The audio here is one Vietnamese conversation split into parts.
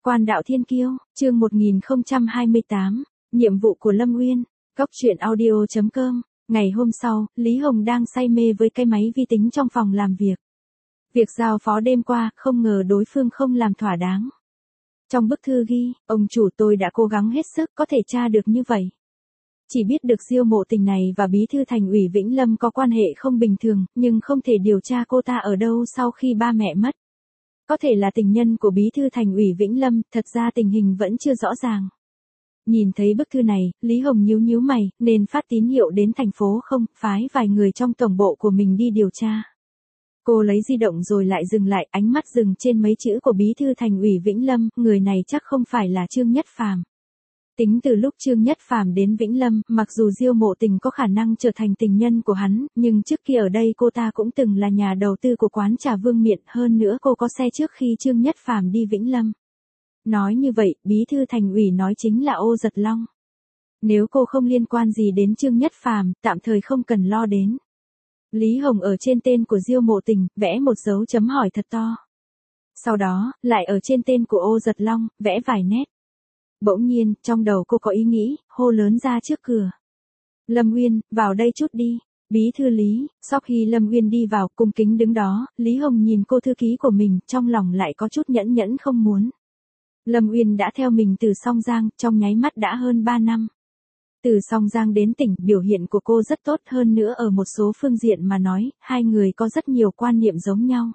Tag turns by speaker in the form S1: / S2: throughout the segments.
S1: Quan đạo thiên kiêu, chương 1028, nhiệm vụ của Lâm Uyên, Góc truyện audio.com. Ngày hôm sau, Lý Hồng đang say mê với cái máy vi tính trong phòng làm việc. Việc giao phó đêm qua, không ngờ đối phương không làm thỏa đáng. Trong bức thư ghi, ông chủ tôi đã cố gắng hết sức có thể tra được như vậy. Chỉ biết được Diêu Mộ Tình này và bí thư thành ủy Vĩnh Lâm có quan hệ không bình thường, nhưng không thể điều tra cô ta ở đâu sau khi ba mẹ mất. Có thể là tình nhân của bí thư thành ủy Vĩnh Lâm, thật ra tình hình vẫn chưa rõ ràng. Nhìn thấy bức thư này, Lý Hồng nhíu mày, nên phát tín hiệu đến thành phố không, phái vài người trong tổng bộ của mình đi điều tra. Cô lấy di động rồi lại dừng lại, ánh mắt dừng trên mấy chữ của bí thư thành ủy Vĩnh Lâm, người này chắc không phải là Trương Nhất Phàm. Tính từ lúc Trương Nhất Phàm đến Vĩnh Lâm, mặc dù Diêu Mộ Tình có khả năng trở thành tình nhân của hắn, nhưng trước kia ở đây cô ta cũng từng là nhà đầu tư của quán trà Vương Miện, hơn nữa cô có xe trước khi Trương Nhất Phàm đi Vĩnh Lâm. Nói như vậy, bí thư thành ủy nói chính là Ô Giật Long. Nếu cô không liên quan gì đến Trương Nhất Phàm, tạm thời không cần lo đến. Lý Hồng ở trên tên của Diêu Mộ Tình, vẽ một dấu chấm hỏi thật to. Sau đó, lại ở trên tên của Ô Giật Long, vẽ vài nét. Bỗng nhiên, trong đầu cô có ý nghĩ, hô lớn ra trước cửa. Lâm Uyên, vào đây chút đi. Bí thư Lý, sau khi Lâm Uyên đi vào, cung kính đứng đó, Lý Hồng nhìn cô thư ký của mình, trong lòng lại có chút nhẫn không muốn. Lâm Uyên đã theo mình từ Song Giang, trong nháy mắt đã hơn 3 năm. Từ Song Giang đến tỉnh, biểu hiện của cô rất tốt, hơn nữa ở một số phương diện mà nói, hai người có rất nhiều quan niệm giống nhau.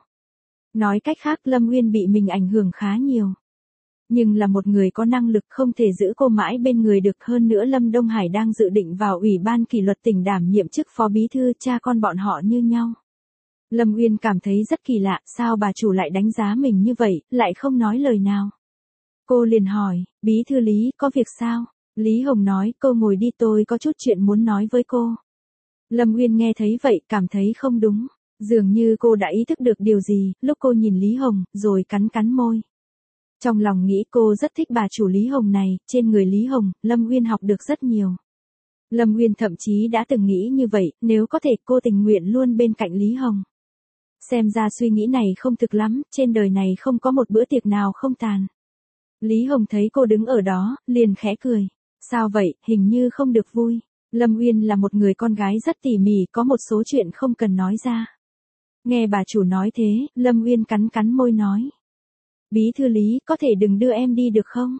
S1: Nói cách khác, Lâm Uyên bị mình ảnh hưởng khá nhiều. Nhưng là một người có năng lực, không thể giữ cô mãi bên người được, hơn nữa Lâm Đông Hải đang dự định vào Ủy ban kỷ luật tỉnh đảm nhiệm chức phó bí thư, cha con bọn họ như nhau. Lâm Uyên cảm thấy rất kỳ lạ, sao bà chủ lại đánh giá mình như vậy, lại không nói lời nào. Cô liền hỏi, bí thư Lý, có việc sao? Lý Hồng nói, cô ngồi đi, tôi có chút chuyện muốn nói với cô. Lâm Uyên nghe thấy vậy, cảm thấy không đúng. Dường như cô đã ý thức được điều gì, lúc cô nhìn Lý Hồng, rồi cắn môi. Trong lòng nghĩ cô rất thích bà chủ Lý Hồng này, trên người Lý Hồng, Lâm Uyên học được rất nhiều. Lâm Uyên thậm chí đã từng nghĩ như vậy, nếu có thể cô tình nguyện luôn bên cạnh Lý Hồng. Xem ra suy nghĩ này không thực lắm, trên đời này không có một bữa tiệc nào không tàn. Lý Hồng thấy cô đứng ở đó, liền khẽ cười. Sao vậy, hình như không được vui. Lâm Uyên là một người con gái rất tỉ mỉ, có một số chuyện không cần nói ra. Nghe bà chủ nói thế, Lâm Uyên cắn môi nói. Bí thư Lý, có thể đừng đưa em đi được không?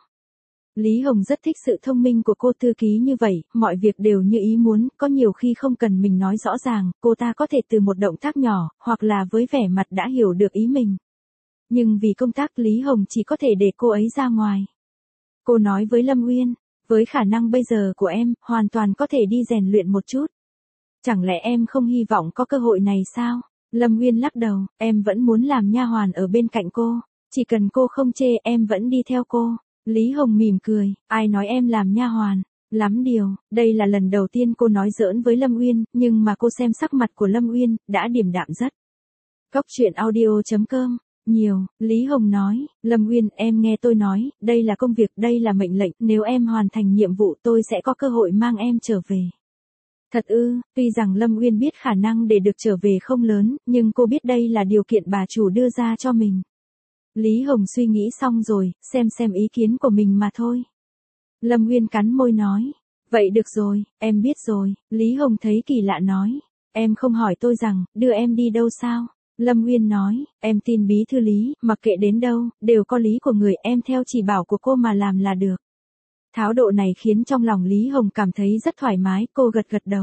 S1: Lý Hồng rất thích sự thông minh của cô thư ký như vậy, mọi việc đều như ý muốn, có nhiều khi không cần mình nói rõ ràng, cô ta có thể từ một động tác nhỏ, hoặc là với vẻ mặt đã hiểu được ý mình. Nhưng vì công tác, Lý Hồng chỉ có thể để cô ấy ra ngoài. Cô nói với Lâm Uyên, với khả năng bây giờ của em, hoàn toàn có thể đi rèn luyện một chút. Chẳng lẽ em không hy vọng có cơ hội này sao? Lâm Uyên lắc đầu, em vẫn muốn làm nha hoàn ở bên cạnh cô. Chỉ cần cô không chê, em vẫn đi theo cô. Lý Hồng mỉm cười, ai nói em làm nha hoàn? Lắm điều, đây là lần đầu tiên cô nói giỡn với Lâm Uyên, nhưng mà cô xem sắc mặt của Lâm Uyên, đã điềm đạm rất. Góc truyện audio.com. Nhiều, Lý Hồng nói, Lâm Uyên, em nghe tôi nói, đây là công việc, đây là mệnh lệnh, nếu em hoàn thành nhiệm vụ tôi sẽ có cơ hội mang em trở về. Thật ư? Tuy rằng Lâm Uyên biết khả năng để được trở về không lớn, nhưng cô biết đây là điều kiện bà chủ đưa ra cho mình. Lý Hồng suy nghĩ xong rồi, xem ý kiến của mình mà thôi. Lâm Uyên cắn môi nói, vậy được rồi, em biết rồi. Lý Hồng thấy kỳ lạ nói, em không hỏi tôi rằng, đưa em đi đâu sao? Lâm Uyên nói, em tin bí thư Lý, mặc kệ đến đâu, đều có lý của người, em theo chỉ bảo của cô mà làm là được. Thái độ này khiến trong lòng Lý Hồng cảm thấy rất thoải mái, cô gật đầu.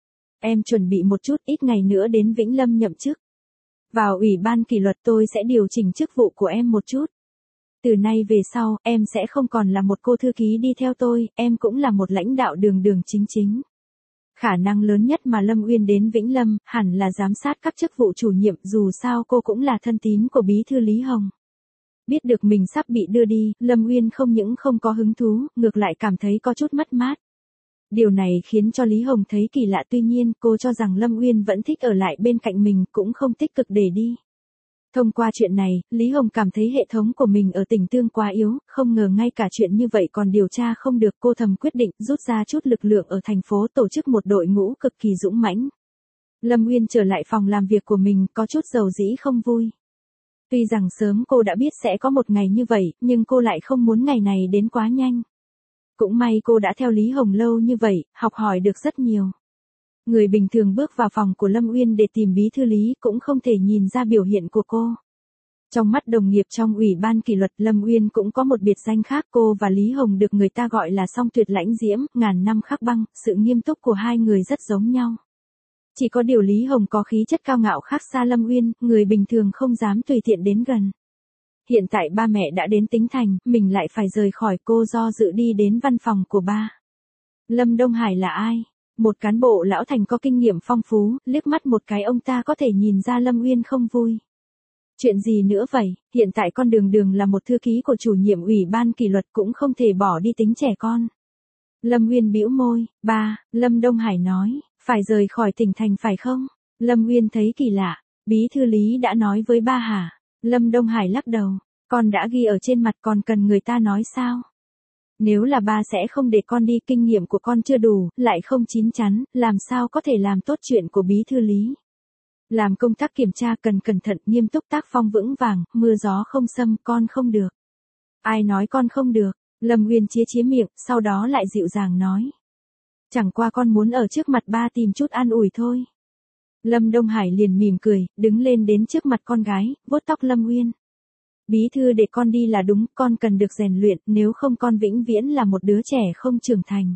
S1: Em chuẩn bị một chút, ít ngày nữa đến Vĩnh Lâm nhậm chức. Vào Ủy ban kỷ luật tôi sẽ điều chỉnh chức vụ của em một chút. Từ nay về sau, em sẽ không còn là một cô thư ký đi theo tôi, em cũng là một lãnh đạo đường chính. Khả năng lớn nhất mà Lâm Uyên đến Vĩnh Lâm, hẳn là giám sát các chức vụ chủ nhiệm, dù sao cô cũng là thân tín của bí thư Lý Hồng. Biết được mình sắp bị đưa đi, Lâm Uyên không những không có hứng thú, ngược lại cảm thấy có chút mất mát. Điều này khiến cho Lý Hồng thấy kỳ lạ, tuy nhiên cô cho rằng Lâm Uyên vẫn thích ở lại bên cạnh mình, cũng không tích cực để đi. Thông qua chuyện này, Lý Hồng cảm thấy hệ thống của mình ở tỉnh Tương quá yếu, không ngờ ngay cả chuyện như vậy còn điều tra không được, cô thầm quyết định rút ra chút lực lượng ở thành phố, tổ chức một đội ngũ cực kỳ dũng mãnh. Lâm Uyên trở lại phòng làm việc của mình, có chút dầu dĩ không vui. Tuy rằng sớm cô đã biết sẽ có một ngày như vậy, nhưng cô lại không muốn ngày này đến quá nhanh. Cũng may cô đã theo Lý Hồng lâu như vậy, học hỏi được rất nhiều. Người bình thường bước vào phòng của Lâm Uyên để tìm bí thư Lý cũng không thể nhìn ra biểu hiện của cô. Trong mắt đồng nghiệp trong ủy ban kỷ luật, Lâm Uyên cũng có một biệt danh khác. Cô và Lý Hồng được người ta gọi là song tuyệt lãnh diễm, ngàn năm khắc băng. Sự nghiêm túc của hai người rất giống nhau. Chỉ có điều Lý Hồng có khí chất cao ngạo khác xa Lâm Uyên, người bình thường không dám tùy tiện đến gần. Hiện tại ba mẹ đã đến Tính Thành, mình lại phải rời khỏi, cô do dự đi đến văn phòng của ba. Lâm Đông Hải là ai? Một cán bộ lão thành có kinh nghiệm phong phú, liếc mắt một cái ông ta có thể nhìn ra Lâm Uyên không vui. Chuyện gì nữa vậy, hiện tại con Đường Đường là một thư ký của chủ nhiệm ủy ban kỷ luật, cũng không thể bỏ đi tính trẻ con. Lâm Uyên bĩu môi, ba, Lâm Đông Hải nói, phải rời khỏi tỉnh thành phải không? Lâm Uyên thấy kỳ lạ, bí thư Lý đã nói với ba hả? Lâm Đông Hải lắc đầu, con đã ghi ở trên mặt, còn cần người ta nói sao? Nếu là ba sẽ không để con đi, kinh nghiệm của con chưa đủ, lại không chín chắn, làm sao có thể làm tốt chuyện của bí thư Lý. Làm công tác kiểm tra cần cẩn thận, nghiêm túc, tác phong vững vàng, mưa gió không xâm, con không được. Ai nói con không được? Lâm Uyên chía chía miệng, sau đó lại dịu dàng nói. Chẳng qua con muốn ở trước mặt ba tìm chút an ủi thôi. Lâm Đông Hải liền mỉm cười, đứng lên đến trước mặt con gái, vuốt tóc Lâm Uyên. Bí thư để con đi là đúng, con cần được rèn luyện, nếu không con vĩnh viễn là một đứa trẻ không trưởng thành.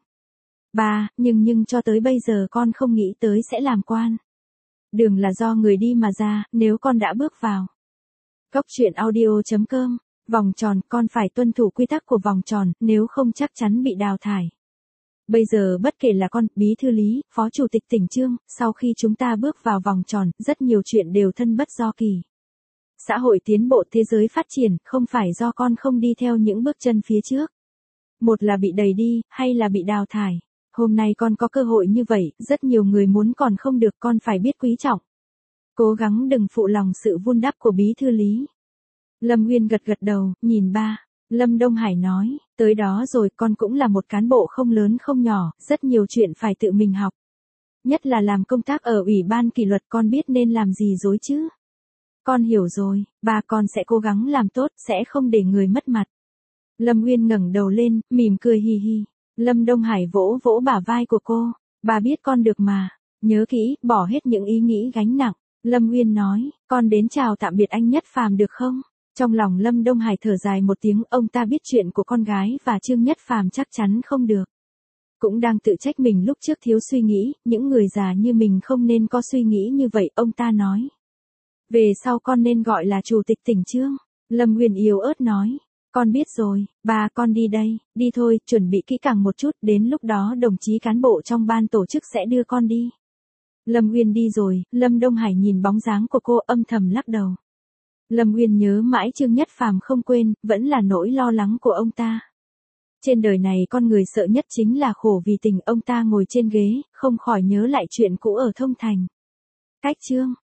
S1: Ba, nhưng cho tới bây giờ con không nghĩ tới sẽ làm quan. Đường là do người đi mà ra, nếu con đã bước vào. Cốc truyện audio.com, vòng tròn, con phải tuân thủ quy tắc của vòng tròn, nếu không chắc chắn bị đào thải. Bây giờ bất kể là con, bí thư Lý, phó chủ tịch tỉnh Trương, sau khi chúng ta bước vào vòng tròn, rất nhiều chuyện đều thân bất do kỳ. Xã hội tiến bộ, thế giới phát triển, không phải do con không đi theo những bước chân phía trước. Một là bị đẩy đi, hay là bị đào thải. Hôm nay con có cơ hội như vậy, rất nhiều người muốn còn không được, con phải biết quý trọng. Cố gắng đừng phụ lòng sự vun đắp của bí thư Lý. Lâm Uyên gật gật đầu, nhìn ba. Lâm Đông Hải nói, tới đó rồi, con cũng là một cán bộ không lớn không nhỏ, rất nhiều chuyện phải tự mình học. Nhất là làm công tác ở ủy ban kỷ luật, con biết nên làm gì rồi chứ. Con hiểu rồi, ba, con sẽ cố gắng làm tốt, sẽ không để người mất mặt. Lâm Uyên ngẩng đầu lên, mỉm cười hi hi. Lâm Đông Hải vỗ vỗ bả vai của cô, ba biết con được mà, nhớ kỹ, bỏ hết những ý nghĩ gánh nặng. Lâm Uyên nói, con đến chào tạm biệt anh Nhất Phàm được không? Trong lòng Lâm Đông Hải thở dài một tiếng, ông ta biết chuyện của con gái và Trương Nhất Phàm chắc chắn không được. Cũng đang tự trách mình lúc trước thiếu suy nghĩ, những người già như mình không nên có suy nghĩ như vậy, ông ta nói. Về sau con nên gọi là chủ tịch tỉnh Trương. Lâm Uyên yếu ớt nói, con biết rồi, ba, con đi đây, đi thôi, chuẩn bị kỹ càng một chút, đến lúc đó đồng chí cán bộ trong ban tổ chức sẽ đưa con đi. Lâm Uyên đi rồi, Lâm Đông Hải nhìn bóng dáng của cô âm thầm lắc đầu. Lâm Uyên nhớ mãi Trương Nhất Phàm không quên, vẫn là nỗi lo lắng của ông ta. Trên đời này con người sợ nhất chính là khổ vì tình, ông ta ngồi trên ghế, không khỏi nhớ lại chuyện cũ ở Thông Thành. Cách Trương.